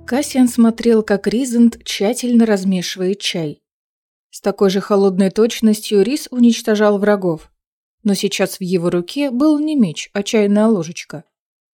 Кассиан смотрел, как Ризент тщательно размешивает чай. С такой же холодной точностью Риз уничтожал врагов, но сейчас в его руке был не меч, а чайная ложечка.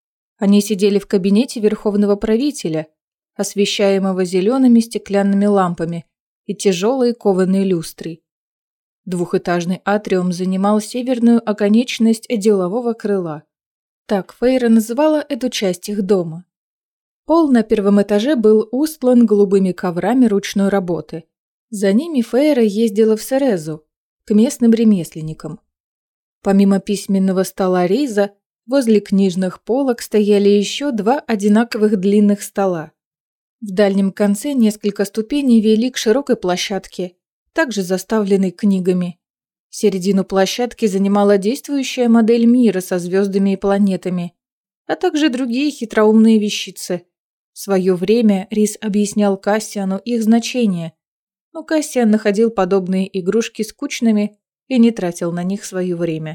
Они сидели в кабинете верховного правителя, освещаемого зелеными стеклянными лампами и тяжелой кованой люстрой. Двухэтажный атриум занимал северную оконечность делового крыла. Так Фейра называла эту часть их дома. Пол на первом этаже был устлан голубыми коврами ручной работы. За ними Фейра ездила в Серезу, к местным ремесленникам. Помимо письменного стола Риза, возле книжных полок стояли еще два одинаковых длинных стола. В дальнем конце несколько ступеней вели к широкой площадке, также заставленной книгами. Середину площадки занимала действующая модель мира со звездами и планетами, а также другие хитроумные вещицы. В свое время Риз объяснял Кассиану их значение, но Кассиан находил подобные игрушки скучными и не тратил на них свое время.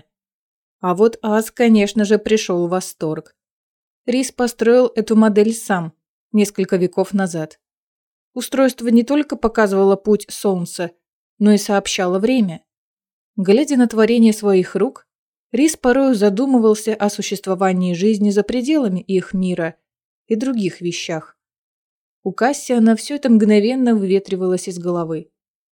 А вот Аз, конечно же, пришел в восторг. Риз построил эту модель сам, несколько веков назад. Устройство не только показывало путь Солнца, но и сообщало время. Глядя на творение своих рук, Риз порою задумывался о существовании жизни за пределами их мира и других вещах. У Кассиана все это мгновенно выветривалось из головы.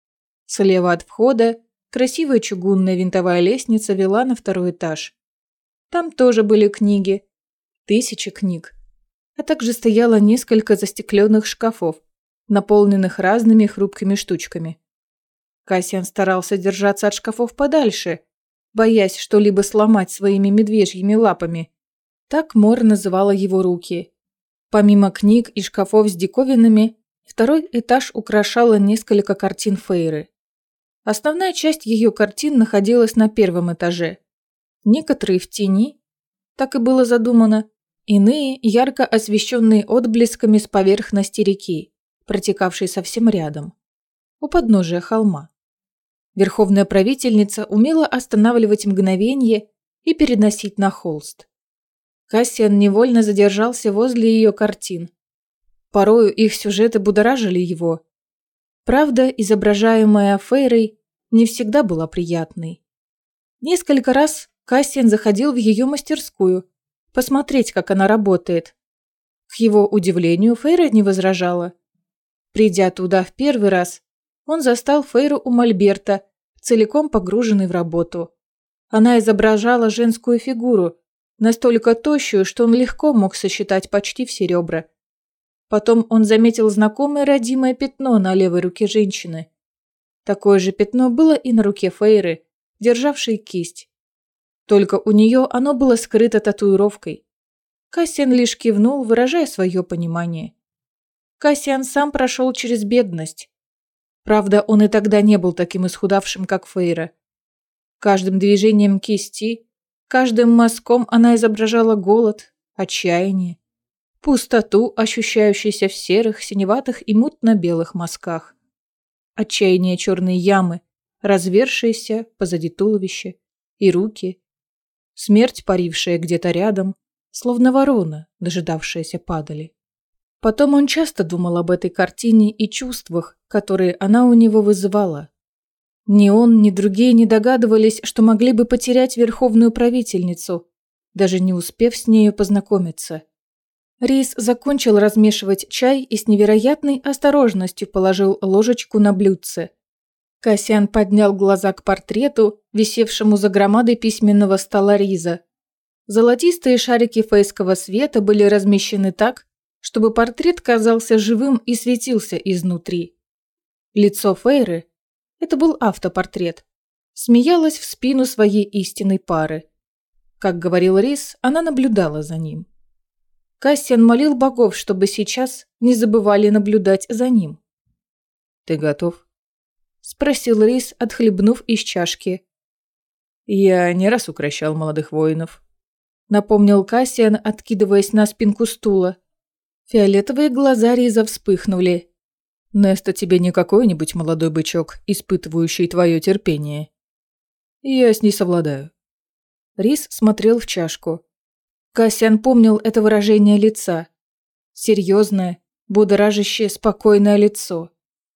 Слева от входа красивая чугунная винтовая лестница вела на второй этаж. Там тоже были книги, 1000 книг, а также стояло несколько застекленных шкафов, наполненных разными хрупкими штучками. Кассиан старался держаться от шкафов подальше, боясь что-либо сломать своими медвежьими лапами. Так Мор называла его руки. Помимо книг и шкафов с диковинами, второй этаж украшало несколько картин Фейры. Основная часть ее картин находилась на первом этаже. Некоторые в тени, так и было задумано, иные ярко освещенные отблесками с поверхности реки, протекавшей совсем рядом, у подножия холма. Верховная правительница умела останавливать мгновение и переносить на холст. Кассиан невольно задержался возле ее картин. Порою их сюжеты будоражили его. Правда, изображаемая Фейрой, не всегда была приятной. Несколько раз Кассиан заходил в ее мастерскую, посмотреть, как она работает. К его удивлению, Фейра не возражала. Придя туда в первый раз, он застал Фейру у мольберта, целиком погруженной в работу. Она изображала женскую фигуру, настолько тощую, что он легко мог сосчитать почти все ребра. Потом он заметил знакомое родимое пятно на левой руке женщины. Такое же пятно было и на руке Фейры, державшей кисть. Только у нее оно было скрыто татуировкой. Кассиан лишь кивнул, выражая свое понимание. Кассиан сам прошел через бедность. Правда, он и тогда не был таким исхудавшим, как Фейра. Каждым движением кисти, каждым мазком она изображала голод, отчаяние, пустоту, ощущающуюся в серых, синеватых и мутно-белых мазках. Отчаяние черной ямы, развершиеся позади туловища, и руки. Смерть, парившая где-то рядом, словно ворона, дожидавшаяся падали. Потом он часто думал об этой картине и чувствах, которые она у него вызывала. Ни он, ни другие не догадывались, что могли бы потерять верховную правительницу, даже не успев с нею познакомиться. Риз закончил размешивать чай и с невероятной осторожностью положил ложечку на блюдце. Кассиан поднял глаза к портрету, висевшему за громадой письменного стола Риза. Золотистые шарики фейского света были размещены так, чтобы портрет казался живым и светился изнутри. Лицо Фейры, это был автопортрет, смеялось в спину своей истинной пары. Как говорил Риз, она наблюдала за ним. Кассиан молил богов, чтобы сейчас не забывали наблюдать за ним. «Ты готов?» – спросил Риз, отхлебнув из чашки. «Я не раз укрощал молодых воинов», – напомнил Кассиан, откидываясь на спинку стула. Фиолетовые глаза Риза вспыхнули. «Неста тебе не какой-нибудь молодой бычок, испытывающий твое терпение. Я с ней совладаю». Риз смотрел в чашку. Кассиан помнил это выражение лица. Серьезное, будоражащее спокойное лицо.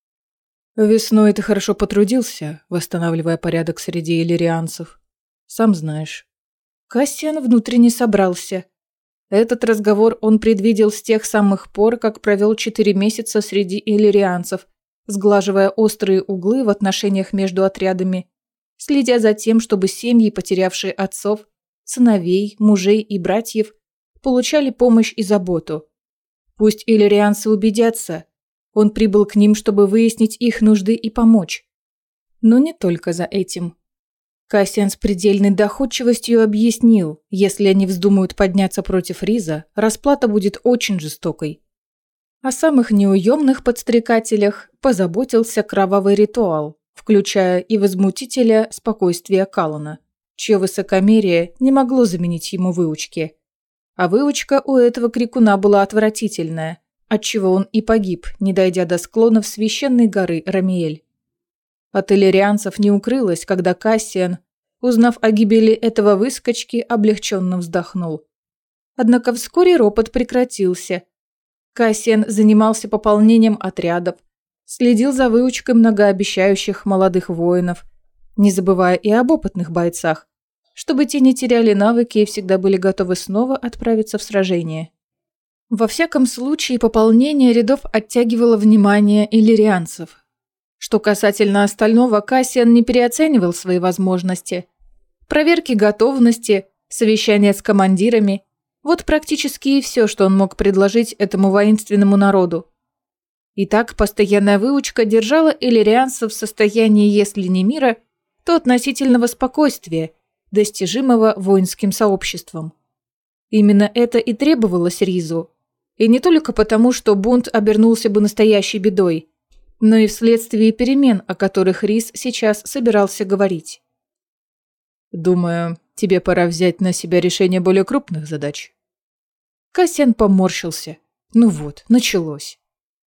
Весной ты хорошо потрудился, восстанавливая порядок среди иллирианцев. Сам знаешь. Кассиан внутренне собрался. Этот разговор он предвидел с тех самых пор, как провел 4 месяца среди иллирианцев, сглаживая острые углы в отношениях между отрядами, следя за тем, чтобы семьи, потерявшие отцов, сыновей, мужей и братьев, получали помощь и заботу. Пусть иллирианцы убедятся, он прибыл к ним, чтобы выяснить их нужды и помочь. Но не только за этим. Кассиан с предельной доходчивостью объяснил, если они вздумают подняться против Риза, расплата будет очень жестокой. О самых неуемных подстрекателях позаботился кровавый ритуал, включая и возмутителя спокойствия Каллана, чье высокомерие не могло заменить ему выучки. А выучка у этого крикуна была отвратительная, отчего он и погиб, не дойдя до склонов священной горы Рамиэль. От иллирианцев не укрылось, когда Кассиан, узнав о гибели этого выскочки, облегченно вздохнул. Однако вскоре ропот прекратился. Кассиан занимался пополнением отрядов, следил за выучкой многообещающих молодых воинов, не забывая и об опытных бойцах, чтобы те не теряли навыки и всегда были готовы снова отправиться в сражение. Во всяком случае, пополнение рядов оттягивало внимание иллирианцев. Что касательно остального, Кассиан не переоценивал свои возможности. Проверки готовности, совещания с командирами – вот практически и все, что он мог предложить этому воинственному народу. Итак, постоянная выучка держала иллирианцев в состоянии, если не мира, то относительного спокойствия, достижимого воинским сообществом. Именно это и требовалось Ризу. И не только потому, что бунт обернулся бы настоящей бедой, но и вследствие перемен, о которых Риз сейчас собирался говорить. Думаю, тебе пора взять на себя решение более крупных задач. Кассиан поморщился. Ну вот, началось.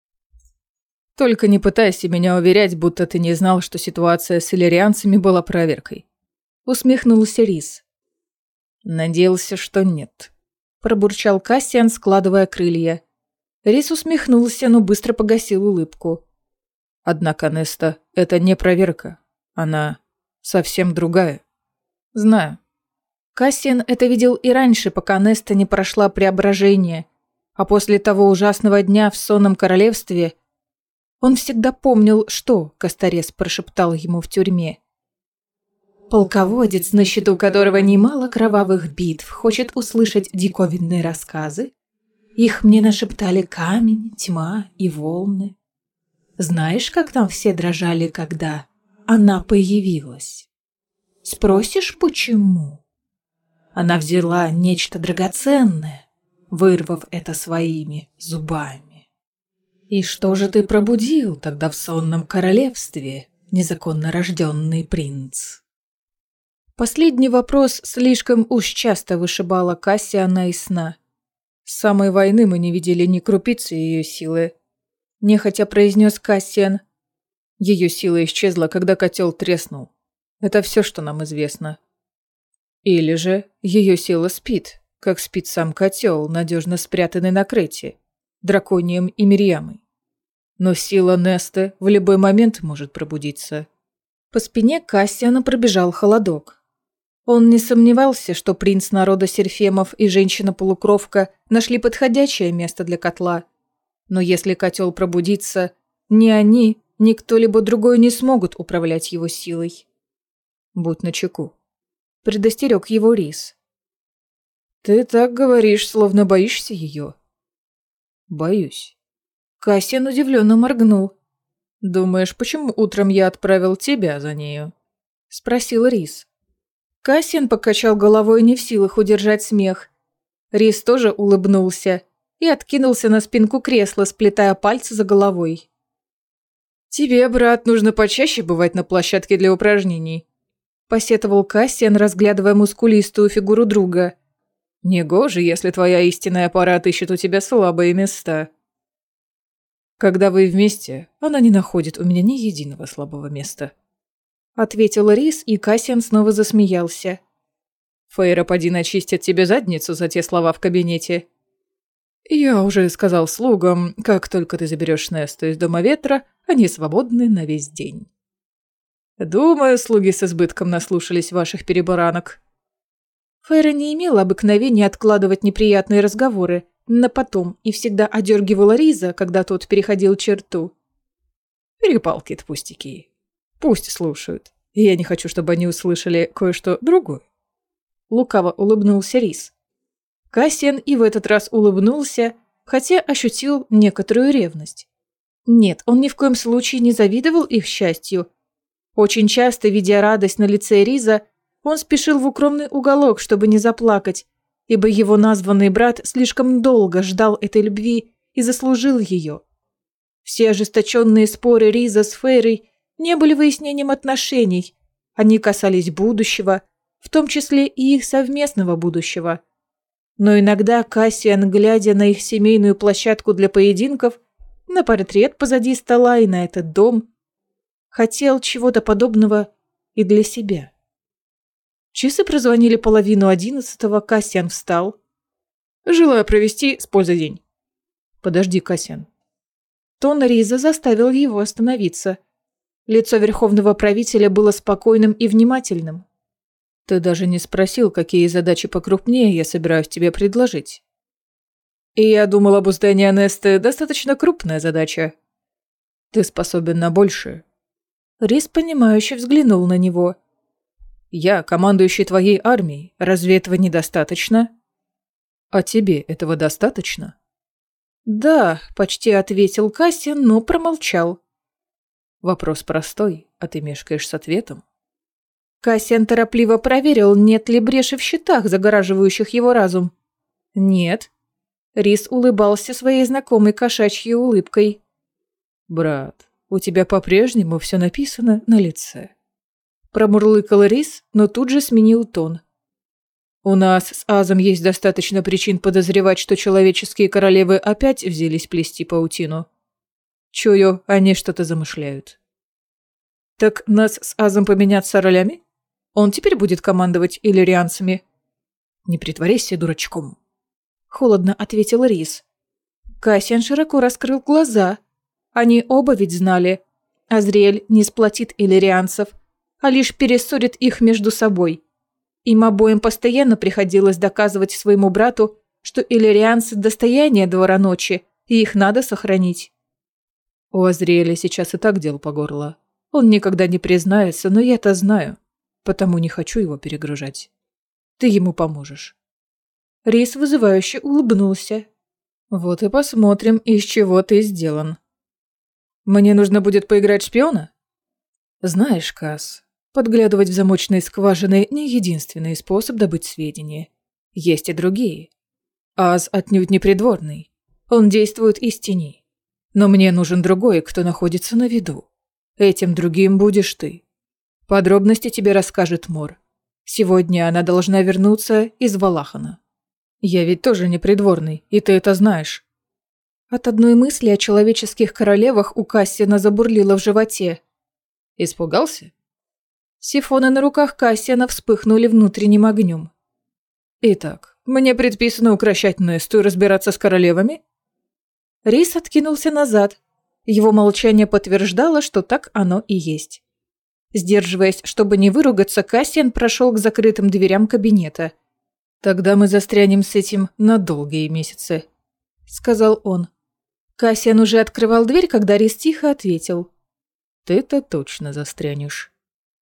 Только не пытайся меня уверять, будто ты не знал, что ситуация с иллирианцами была проверкой. Усмехнулся Риз. Надеялся, что нет. Пробурчал Кассиан, складывая крылья. Риз усмехнулся, но быстро погасил улыбку. Однако, Неста, это не проверка. Она совсем другая. Знаю. Кассиан это видел и раньше, пока Неста не прошла преображение, а после того ужасного дня в сонном королевстве он всегда помнил, что Кастарес прошептал ему в тюрьме. Полководец, на счету которого немало кровавых битв, хочет услышать диковинные рассказы. Их мне нашептали камень, тьма и волны. Знаешь, как там все дрожали, когда она появилась? Спросишь, почему? Она взяла нечто драгоценное, вырвав это своими зубами. И что же ты пробудил тогда в сонном королевстве, незаконно рожденный принц? Последний вопрос слишком уж часто вышибала Кассиана из сна. С самой войны мы не видели ни крупицы ее силы. Нехотя произнес Кассиан. Ее сила исчезла, когда котел треснул. Это все, что нам известно. Или же ее сила спит, как спит сам котел, надежно спрятанный на Крете, драконием и Мирьямой. Но сила Несты в любой момент может пробудиться. По спине Кассиана пробежал холодок. Он не сомневался, что принц народа Серфемов и женщина-полукровка нашли подходящее место для котла. Но если котел пробудится, ни они, ни кто-либо другой не смогут управлять его силой. Будь начеку. Предостерег его Риз. Ты так говоришь, словно боишься ее. Боюсь. Кассиан удивленно моргнул. Думаешь, почему утром я отправил тебя за нею? Спросил Риз. Кассиан покачал головой, не в силах удержать смех. Риз тоже улыбнулся и откинулся на спинку кресла, сплетая пальцы за головой. «Тебе, брат, нужно почаще бывать на площадке для упражнений», – посетовал Кассиан, разглядывая мускулистую фигуру друга. «Негоже, если твоя истинная пара отыщет у тебя слабые места». «Когда вы вместе, она не находит у меня ни единого слабого места», – ответил Риз, и Кассиан снова засмеялся. «Фейра, поди начистит тебе задницу за те слова в кабинете». «Я уже сказал слугам, как только ты заберешь Несту из Дома Ветра, они свободны на весь день. Думаю, слуги с избытком наслушались ваших перебаранок». Фейра не имела обыкновения откладывать неприятные разговоры на потом и всегда одергивала Риза, когда тот переходил черту. «Перепалки – это пустяки. Пусть слушают. Я не хочу, чтобы они услышали кое-что другое». Лукаво улыбнулся Риз. Кассиан и в этот раз улыбнулся, хотя ощутил некоторую ревность. Нет, он ни в коем случае не завидовал их счастью. Очень часто, видя радость на лице Риза, он спешил в укромный уголок, чтобы не заплакать, ибо его названный брат слишком долго ждал этой любви и заслужил ее. Все ожесточенные споры Риза с Фейрой не были выяснением отношений, они касались будущего, в том числе и их совместного будущего. Но иногда Кассиан, глядя на их семейную площадку для поединков, на портрет позади стола и на этот дом, хотел чего-то подобного и для себя. Часы прозвонили 10:30, Кассиан встал. «Желаю провести с пользой день». «Подожди, Кассиан». Тон Риза заставил его остановиться. Лицо верховного правителя было спокойным и внимательным. «Ты даже не спросил, какие задачи покрупнее я собираюсь тебе предложить. И я думал, обуздание Несты достаточно крупная задача. Ты способен на большее». Риз, понимающе взглянул на него. «Я командующий твоей армией. Разве этого недостаточно? А тебе этого достаточно?» «Да», – почти ответил Кассиан, но промолчал. «Вопрос простой, а ты мешкаешь с ответом». Кассиан торопливо проверил, нет ли бреши в щитах, загораживающих его разум. «Нет». Риз улыбался своей знакомой кошачьей улыбкой. «Брат, у тебя по-прежнему все написано на лице». Промурлыкал Риз, но тут же сменил тон. «У нас с Азом есть достаточно причин подозревать, что человеческие королевы опять взялись плести паутину. Чую, они что-то замышляют». «Так нас с Азом поменяться ролями? Он теперь будет командовать иллирианцами?» «Не притворяйся дурачком», — холодно ответил Риз. Кассиан широко раскрыл глаза. Они оба ведь знали. Азриэль не сплотит иллирианцев, а лишь перессорит их между собой. Им обоим постоянно приходилось доказывать своему брату, что иллирианцы – достояние двора ночи, и их надо сохранить. «У Азриэля сейчас и так дел по горло. Он никогда не признается, но я-то знаю, потому не хочу его перегружать. Ты ему поможешь». Риз вызывающе улыбнулся. «Вот и посмотрим, из чего ты сделан. Мне нужно будет поиграть шпиона?» «Знаешь, Касс, подглядывать в замочные скважины не единственный способ добыть сведения. Есть и другие. Аз отнюдь не придворный. Он действует из теней. Но мне нужен другой, кто находится на виду. Этим другим будешь ты. Подробности тебе расскажет Мор. Сегодня она должна вернуться из Валахана. Я ведь тоже не придворный, и ты это знаешь». От одной мысли о человеческих королевах у Кассиана забурлило в животе. «Испугался?» Сифоны на руках Кассиана вспыхнули внутренним огнем. «Итак, мне предписано укращать Несту и разбираться с королевами?» Рис откинулся назад. Его молчание подтверждало, что так оно и есть. Сдерживаясь, чтобы не выругаться, Кассиан прошел к закрытым дверям кабинета. «Тогда мы застрянем с этим на долгие месяцы», — сказал он. Кассиан уже открывал дверь, когда Рис тихо ответил. «Ты-то точно застрянешь».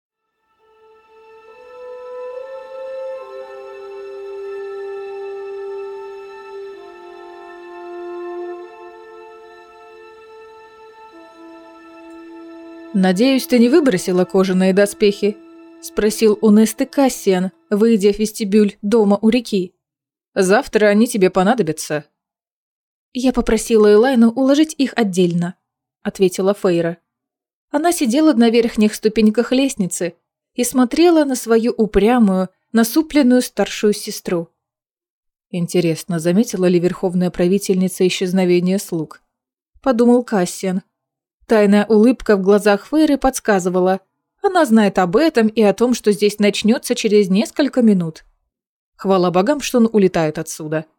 «Надеюсь, ты не выбросила кожаные доспехи?» – спросил у Несты Кассиан, выйдя в вестибюль дома у реки. «Завтра они тебе понадобятся». «Я попросила Элайну уложить их отдельно», – ответила Фейра. Она сидела на верхних ступеньках лестницы и смотрела на свою упрямую, насупленную старшую сестру. «Интересно, заметила ли верховная правительница исчезновение слуг?» – подумал Кассиан. Тайная улыбка в глазах Фейры подсказывала. Она знает об этом и о том, что здесь начнется через несколько минут. Хвала богам, что он улетает отсюда.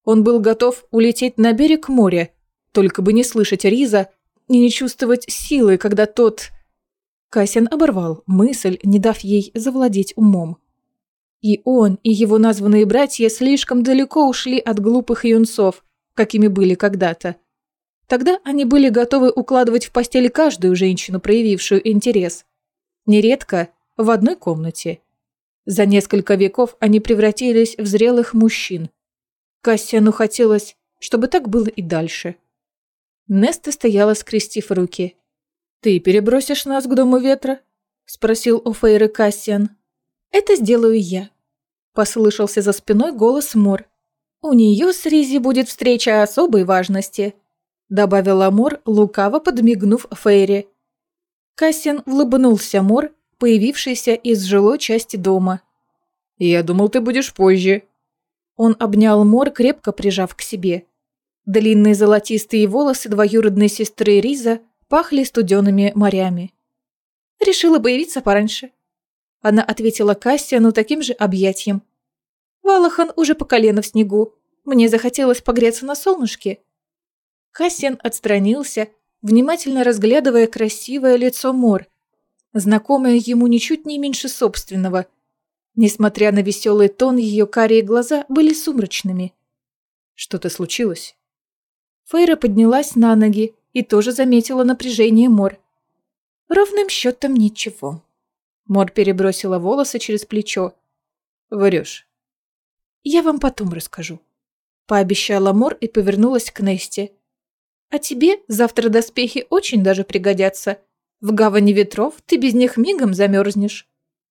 Он был готов улететь на берег моря, только бы не слышать Риза и не чувствовать силы, когда тот... Кассиан оборвал мысль, не дав ей завладеть умом. И он, и его названные братья слишком далеко ушли от глупых юнцов, какими были когда-то. Тогда они были готовы укладывать в постель каждую женщину, проявившую интерес. Нередко в одной комнате. За несколько веков они превратились в зрелых мужчин. Кассиану хотелось, чтобы так было и дальше. Неста стояла, скрестив руки. «Ты перебросишь нас к Дому Ветра?» – спросил у Фейры Кассиан. «Это сделаю я», – послышался за спиной голос Мор. «У нее с Ризи будет встреча особой важности», – добавила Мор, лукаво подмигнув Фейре. Кассиан улыбнулся Мор, появившейся из жилой части дома. «Я думал, ты будешь позже». Он обнял Мор, крепко прижав к себе. Длинные золотистые волосы двоюродной сестры Риза пахли студеными морями. «Решила появиться пораньше». Она ответила Кассиану таким же объятием. «Валахан уже по колено в снегу. Мне захотелось погреться на солнышке». Кассиан отстранился, внимательно разглядывая красивое лицо Мор, знакомое ему ничуть не меньше собственного. Несмотря на веселый тон, ее карие глаза были сумрачными. «Что-то случилось?» Фейра поднялась на ноги и тоже заметила напряжение Мор. «Ровным счетом ничего». Мор перебросила волосы через плечо. «Врешь». «Я вам потом расскажу», – пообещала Мор и повернулась к Несте. «А тебе завтра доспехи очень даже пригодятся. В гавани ветров ты без них мигом замерзнешь».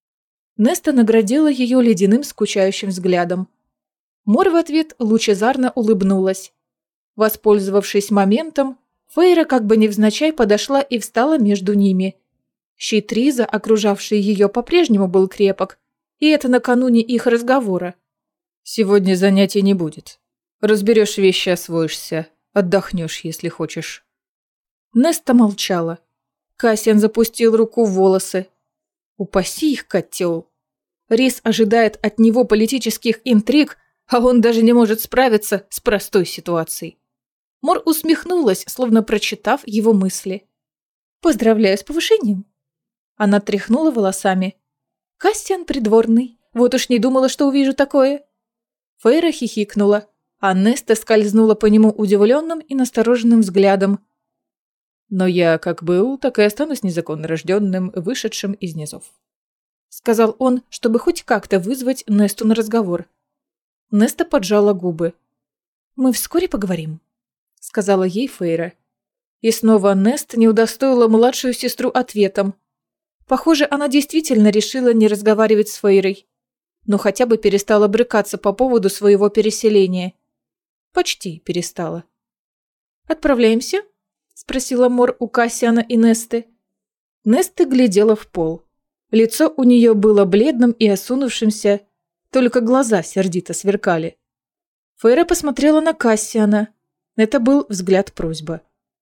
Неста наградила ее ледяным скучающим взглядом. Мор в ответ лучезарно улыбнулась. Воспользовавшись моментом, Фейра как бы невзначай подошла и встала между ними. Щит Риза, окружавший ее, по-прежнему был крепок, и это накануне их разговора. «Сегодня занятий не будет. Разберешь вещи, освоишься, отдохнешь, если хочешь». Неста молчала. Кассиан запустил руку в волосы. Упаси их, котел. Риз ожидает от него политических интриг, а он даже не может справиться с простой ситуацией. Мор усмехнулась, словно прочитав его мысли. «Поздравляю с повышением». Она тряхнула волосами. «Кассиан придворный. Вот уж не думала, что увижу такое». Фейра хихикнула, а Неста скользнула по нему удивленным и настороженным взглядом. «Но я как был, так и останусь незаконно рожденным, вышедшим из низов», — сказал он, чтобы хоть как-то вызвать Несту на разговор. Неста поджала губы. «Мы вскоре поговорим», — сказала ей Фейра. И снова Неста не удостоила младшую сестру ответом. Похоже, она действительно решила не разговаривать с Фейрой, но хотя бы перестала брыкаться по поводу своего переселения. Почти перестала. «Отправляемся?» – спросила Мор у Кассиана и Несты. Неста глядела в пол. Лицо у нее было бледным и осунувшимся, только глаза сердито сверкали. Фейра посмотрела на Кассиана. Это был взгляд-просьба.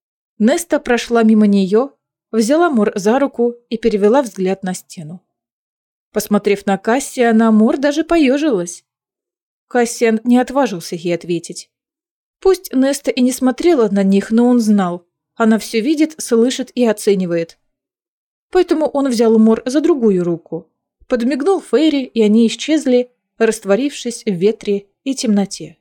Неста прошла мимо нее, взяла Мор за руку и перевела взгляд на стену. Посмотрев на Кассиана, Мор даже поежилась. Кассиан не отважился ей ответить. Пусть Неста и не смотрела на них, но он знал. Она все видит, слышит и оценивает. Поэтому он взял Мор за другую руку, подмигнул Фейре, и они исчезли, растворившись в ветре и темноте.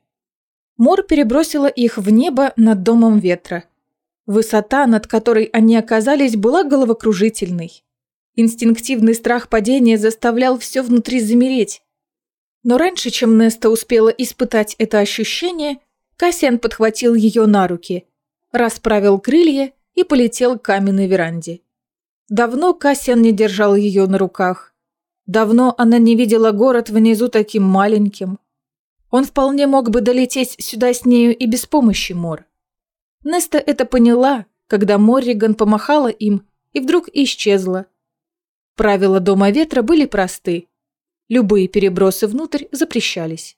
Мор перебросила их в небо над Домом Ветра. Высота, над которой они оказались, была головокружительной. Инстинктивный страх падения заставлял все внутри замереть. Но раньше, чем Неста успела испытать это ощущение, Кассиан подхватил ее на руки, расправил крылья и полетел к каменной веранде. Давно Кассиан не держал ее на руках. Давно она не видела город внизу таким маленьким. Он вполне мог бы долететь сюда с нею и без помощи Мор. Неста это поняла, когда Морриган помахала им и вдруг исчезла. Правила Дома Ветра были просты. Любые перебросы внутрь запрещались.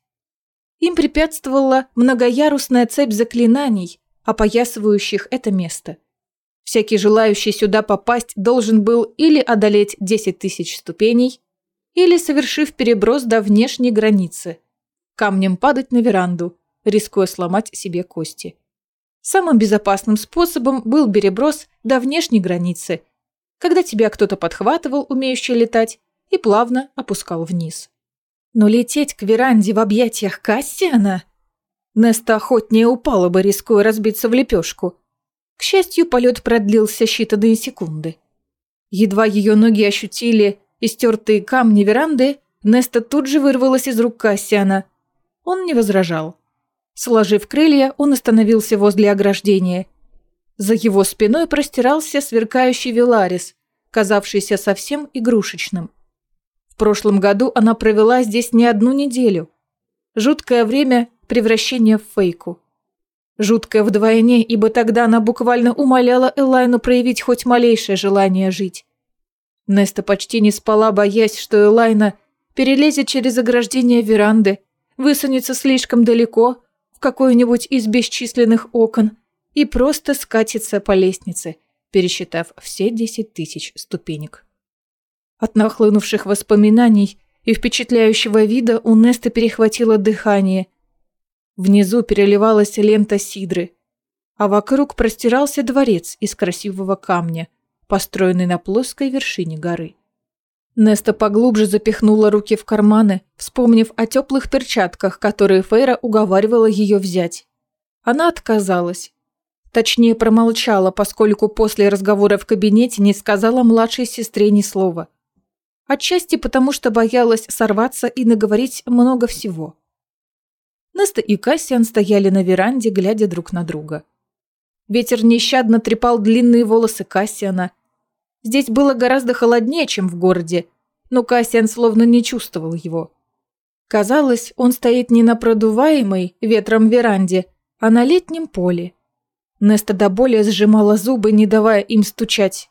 Им препятствовала многоярусная цепь заклинаний, опоясывающих это место. Всякий желающий сюда попасть должен был или одолеть 10 тысяч ступеней, или, совершив переброс до внешней границы, камнем падать на веранду, рискуя сломать себе кости. Самым безопасным способом был переброс до внешней границы, когда тебя кто-то подхватывал, умеющий летать, и плавно опускал вниз. Но лететь к веранде в объятиях Кассиана? Неста охотнее упала бы, рискуя разбиться в лепешку. К счастью, полет продлился считанные секунды. Едва ее ноги ощутили истертые камни веранды, Неста тут же вырвалась из рук Кассиана. Он не возражал. Сложив крылья, он остановился возле ограждения. За его спиной простирался сверкающий Веларис, казавшийся совсем игрушечным. В прошлом году она провела здесь не одну неделю. Жуткое время превращения в Фейку. Жуткое вдвойне, ибо тогда она буквально умоляла Элайну проявить хоть малейшее желание жить. Неста почти не спала, боясь, что Элайна перелезет через ограждение веранды, высунется слишком далеко в какое-нибудь из бесчисленных окон и просто скатится по лестнице, пересчитав все 10 000 ступенек. От нахлынувших воспоминаний и впечатляющего вида у Несты перехватило дыхание. Внизу переливалась лента сидры, а вокруг простирался дворец из красивого камня, построенный на плоской вершине горы. Неста поглубже запихнула руки в карманы, вспомнив о теплых перчатках, которые Фейра уговаривала ее взять. Она отказалась. Точнее, промолчала, поскольку после разговора в кабинете не сказала младшей сестре ни слова. Отчасти потому, что боялась сорваться и наговорить много всего. Неста и Кассиан стояли на веранде, глядя друг на друга. Ветер нещадно трепал длинные волосы Кассиана. Здесь было гораздо холоднее, чем в городе, но Кассиан словно не чувствовал его. Казалось, он стоит не на продуваемой ветром веранде, а на летнем поле. Неста до боли сжимала зубы, не давая им стучать.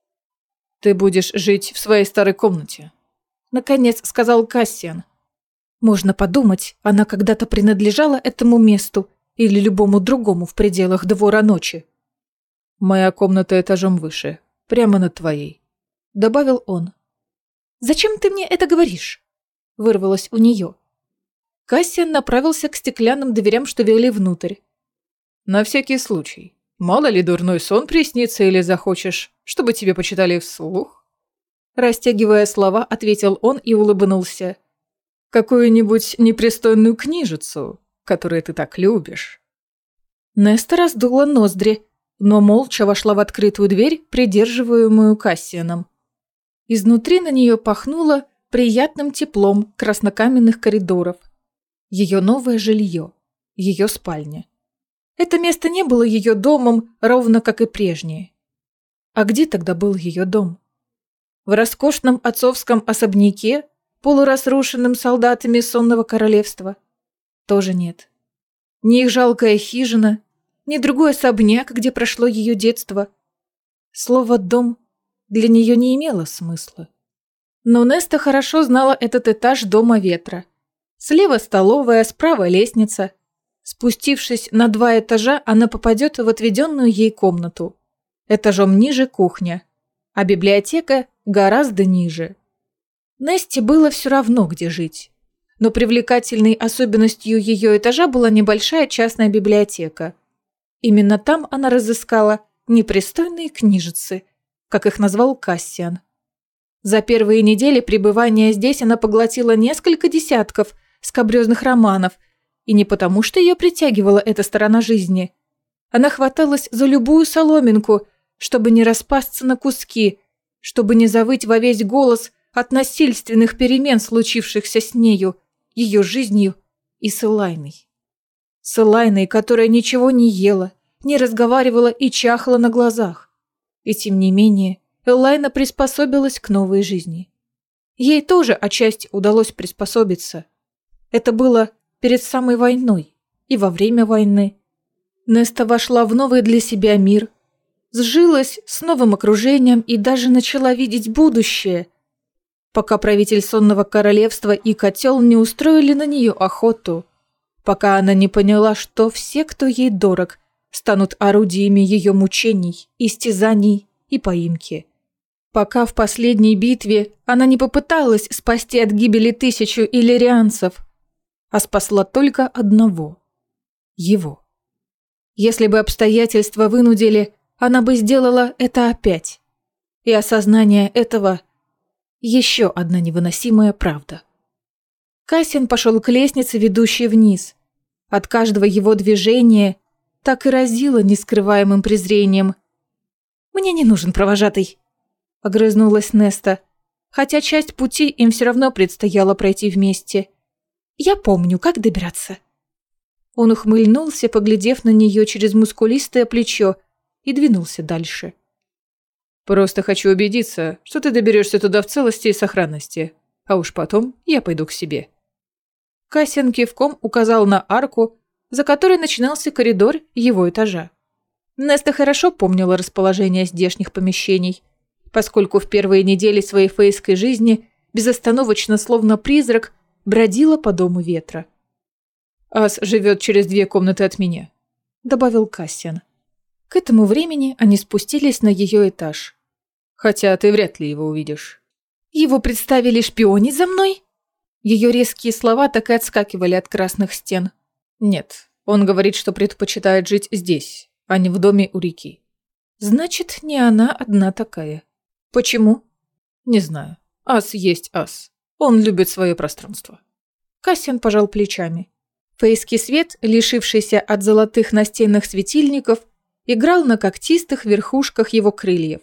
«Ты будешь жить в своей старой комнате», — наконец сказал Кассиан. Можно подумать, она когда-то принадлежала этому месту или любому другому в пределах двора ночи. «Моя комната этажом выше, прямо над твоей», — добавил он. «Зачем ты мне это говоришь?» — вырвалось у нее. Кассиан направился к стеклянным дверям, что вели внутрь. «На всякий случай. Мало ли дурной сон приснится или захочешь, чтобы тебе почитали вслух?» Растягивая слова, ответил он и улыбнулся. «Какую-нибудь непристойную книжицу, которую ты так любишь». Неста раздула ноздри, но молча вошла в открытую дверь, придерживаемую Кассианом. Изнутри на нее пахнуло приятным теплом краснокаменных коридоров. Ее новое жилье, ее спальня. Это место не было ее домом, ровно как и прежнее. А где тогда был ее дом? В роскошном отцовском особняке, полуразрушенным солдатами сонного королевства? Тоже нет. Ни их жалкая хижина, ни другой особняк, где прошло ее детство. Слово «дом» для нее не имело смысла. Но Неста хорошо знала этот этаж дома ветра. Слева столовая, справа лестница. Спустившись на 2 этажа, она попадет в отведенную ей комнату. Этажом ниже кухня, а библиотека гораздо ниже. Несте было все равно, где жить. Но привлекательной особенностью ее этажа была небольшая частная библиотека. Именно там она разыскала непристойные книжицы, как их назвал Кассиан. За первые недели пребывания здесь она поглотила несколько десятков скабрёзных романов, и не потому, что ее притягивала эта сторона жизни. Она хваталась за любую соломинку, чтобы не распасться на куски, чтобы не завыть во весь голос от насильственных перемен, случившихся с нею, ее жизнью и с Элайной. С Элайной, которая ничего не ела, не разговаривала и чахла на глазах. И тем не менее, Элайна приспособилась к новой жизни. Ей тоже отчасти удалось приспособиться. Это было перед самой войной и во время войны. Неста вошла в новый для себя мир, сжилась с новым окружением и даже начала видеть будущее, пока правитель сонного королевства и котел не устроили на нее охоту, пока она не поняла, что все, кто ей дорог, станут орудиями ее мучений, истязаний и поимки. Пока в последней битве она не попыталась спасти от гибели 1000 иллирианцев, а спасла только одного его. Если бы обстоятельства вынудили, она бы сделала это опять. И осознание этого – еще одна невыносимая правда. Кассиан пошел к лестнице, ведущей вниз. От каждого его движения так и разило нескрываемым презрением. «Мне не нужен провожатый», – огрызнулась Неста, хотя часть пути им все равно предстояло пройти вместе. «Я помню, как добираться». Он ухмыльнулся, поглядев на нее через мускулистое плечо, и двинулся дальше. «Просто хочу убедиться, что ты доберешься туда в целости и сохранности, а уж потом я пойду к себе». Кассиан кивком указал на арку, за которой начинался коридор его этажа. Неста хорошо помнила расположение здешних помещений, поскольку в первые недели своей фейской жизни безостановочно, словно призрак, бродила по дому ветра. «Ас живет через 2 комнаты от меня», — добавил Кассиан. К этому времени они спустились на ее этаж. «Хотя ты вряд ли его увидишь». «Его представили шпионить за мной?» Ее резкие слова так и отскакивали от красных стен. «Нет, он говорит, что предпочитает жить здесь, а не в доме у реки». «Значит, не она одна такая». «Почему?» «Не знаю. Ас есть ас. Он любит свое пространство». Кассиан пожал плечами. Фейский свет, лишившийся от золотых настенных светильников, играл на когтистых верхушках его крыльев.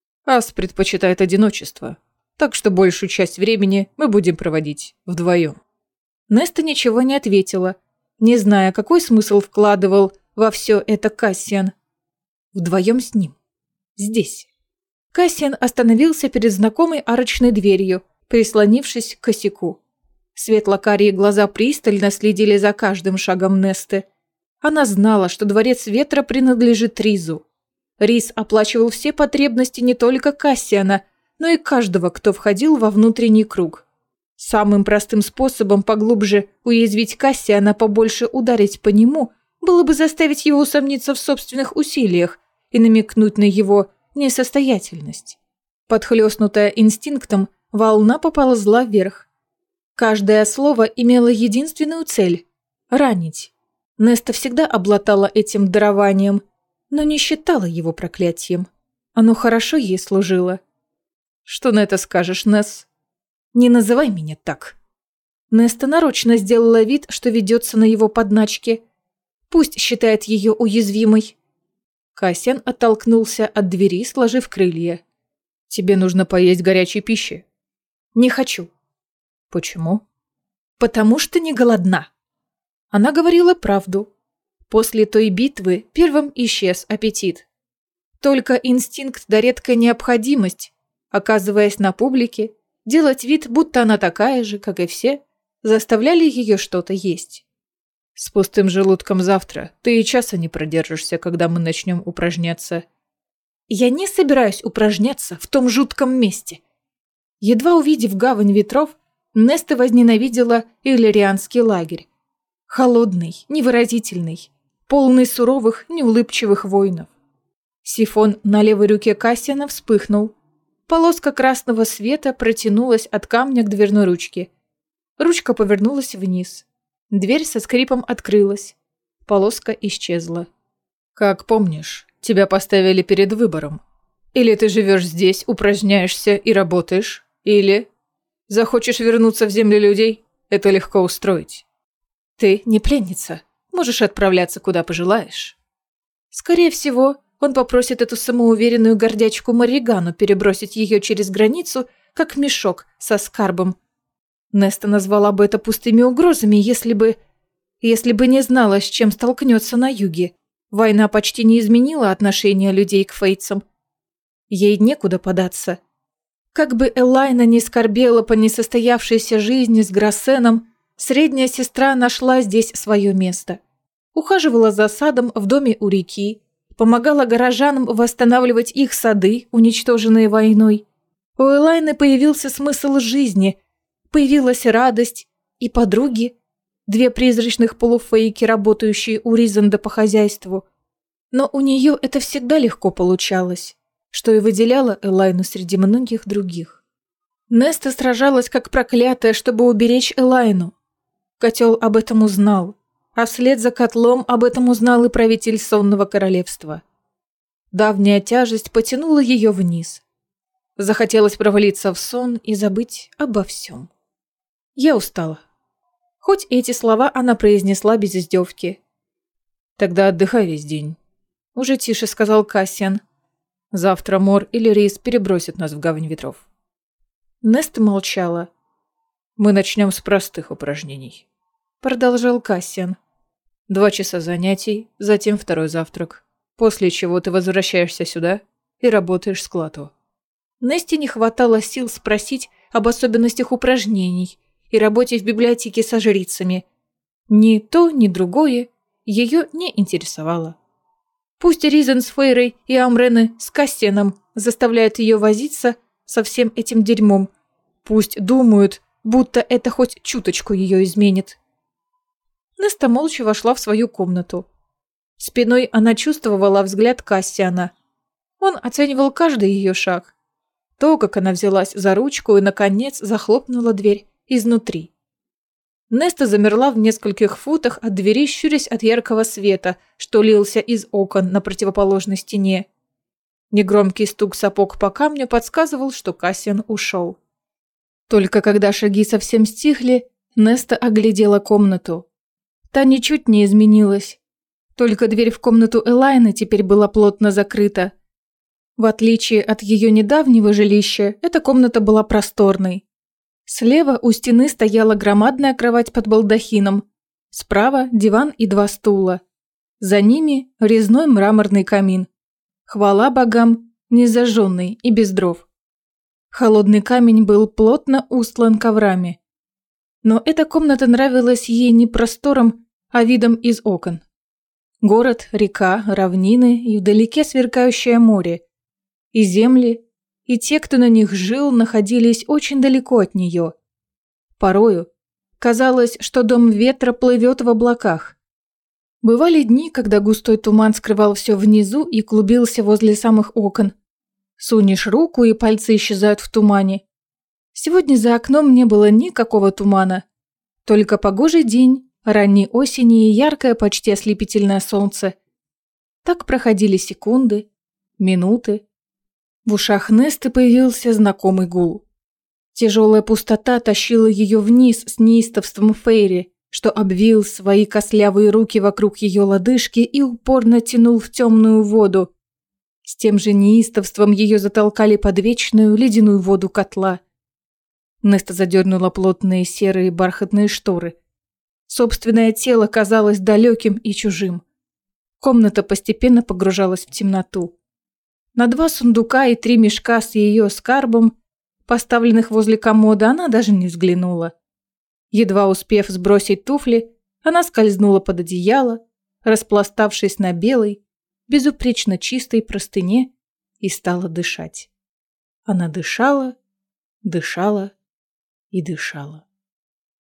Ас предпочитает одиночество, так что большую часть времени мы будем проводить вдвоем. Неста ничего не ответила, не зная, какой смысл вкладывал во все это Кассиан. Вдвоем с ним. Здесь. Кассиан остановился перед знакомой арочной дверью, прислонившись к косяку. Светло-карие глаза пристально следили за каждым шагом Несты. Она знала, что дворец ветра принадлежит Ризу. Риз оплачивал все потребности не только Кассиана, но и каждого, кто входил во внутренний круг. Самым простым способом поглубже уязвить Кассиана, побольше ударить по нему, было бы заставить его усомниться в собственных усилиях и намекнуть на его несостоятельность. Подхлёстнутая инстинктом, волна поползла вверх. Каждое слово имело единственную цель – ранить. Неста всегда обладала этим дарованием, но не считала его проклятием. Оно хорошо ей служило. «Что на это скажешь, Несс?» «Не называй меня так». Неста нарочно сделала вид, что ведется на его подначке. Пусть считает ее уязвимой. Кассиан оттолкнулся от двери, сложив крылья. «Тебе нужно поесть горячей пищи». «Не хочу». «Почему?» «Потому что не голодна». Она говорила правду. После той битвы первым исчез аппетит. Только инстинкт да редкая необходимость, оказываясь на публике, делать вид, будто она такая же, как и все, заставляли ее что-то есть. «С пустым желудком завтра ты и часа не продержишься, когда мы начнем упражняться». «Я не собираюсь упражняться в том жутком месте». Едва увидев гавань ветров, Неста возненавидела иллирианский лагерь. Холодный, невыразительный, полный суровых, неулыбчивых воинов. Сифон на левой руке Кассиана вспыхнул. Полоска красного света протянулась от камня к дверной ручке. Ручка повернулась вниз. Дверь со скрипом открылась. Полоска исчезла. «Как помнишь, тебя поставили перед выбором. Или ты живешь здесь, упражняешься и работаешь, или захочешь вернуться в земли людей, это легко устроить. Ты не пленница, можешь отправляться куда пожелаешь». Скорее всего, он попросит эту самоуверенную гордячку Марригану перебросить ее через границу, как мешок со скарбом. Неста назвала бы это пустыми угрозами, если бы не знала, с чем столкнется на юге. Война почти не изменила отношение людей к фейцам. Ей некуда податься. Как бы Элайна не скорбела по несостоявшейся жизни с Грассеном, средняя сестра нашла здесь свое место. Ухаживала за садом в доме у реки, помогала горожанам восстанавливать их сады, уничтоженные войной. У Элайны появился смысл жизни, появилась радость и подруги, 2 призрачных полуфейки, работающие у Ризанда по хозяйству. Но у нее это всегда легко получалось, что и выделяло Элайну среди многих других. Неста сражалась как проклятая, чтобы уберечь Элайну. Котел об этом узнал. А вслед за котлом об этом узнал и правитель сонного королевства. Давняя тяжесть потянула ее вниз. Захотелось провалиться в сон и забыть обо всем. Я устала. Хоть эти слова она произнесла без издевки. «Тогда отдыхай весь день», — уже тише сказал Кассиан. «Завтра Мор или Рис перебросят нас в Гавань Ветров». Неста молчала. «Мы начнем с простых упражнений», — продолжал Кассиан. 2 часа занятий, затем 2-й завтрак, после чего ты возвращаешься сюда и работаешь с Клато». Несте не хватало сил спросить об особенностях упражнений и работе в библиотеке со жрицами. Ни то, ни другое ее не интересовало. Пусть Ризен с Фейрой и Амрены с Кассианом заставляют ее возиться со всем этим дерьмом. Пусть думают, будто это хоть чуточку ее изменит. Неста молча вошла в свою комнату. Спиной она чувствовала взгляд Кассиана. Он оценивал каждый ее шаг. То, как она взялась за ручку и, наконец, захлопнула дверь изнутри. Неста замерла в нескольких футах от двери, щурясь от яркого света, что лился из окон на противоположной стене. Негромкий стук сапог по камню подсказывал, что Кассиан ушел. Только когда шаги совсем стихли, Неста оглядела комнату. Та ничуть не изменилась. Только дверь в комнату Элайны теперь была плотно закрыта. В отличие от ее недавнего жилища, эта комната была просторной. Слева у стены стояла громадная кровать под балдахином. Справа диван и 2 стула. За ними резной мраморный камин. Хвала богам, незажженный и без дров. Холодный камень был плотно устлан коврами. Но эта комната нравилась ей не простором, а видом из окон. Город, река, равнины и вдалеке сверкающее море. И земли, и те, кто на них жил, находились очень далеко от нее. Порою казалось, что дом ветра плывет в облаках. Бывали дни, когда густой туман скрывал все внизу и клубился возле самых окон. Сунешь руку, и пальцы исчезают в тумане. Сегодня за окном не было никакого тумана. Только погожий день, ранней осени и яркое, почти ослепительное солнце. Так проходили секунды, минуты. В ушах Несты появился знакомый гул. Тяжелая пустота тащила ее вниз с неистовством Фейри, что обвил свои костлявые руки вокруг ее лодыжки и упорно тянул в темную воду. С тем же неистовством ее затолкали под вечную ледяную воду котла. Неста задернула плотные серые бархатные шторы. Собственное тело казалось далеким и чужим. Комната постепенно погружалась в темноту. На 2 сундука и 3 мешка с ее скарбом, поставленных возле комода, она даже не взглянула. Едва успев сбросить туфли, она скользнула под одеяло, распластавшись на белой, безупречно чистой простыне, и стала дышать. Она дышала, дышала и дышала.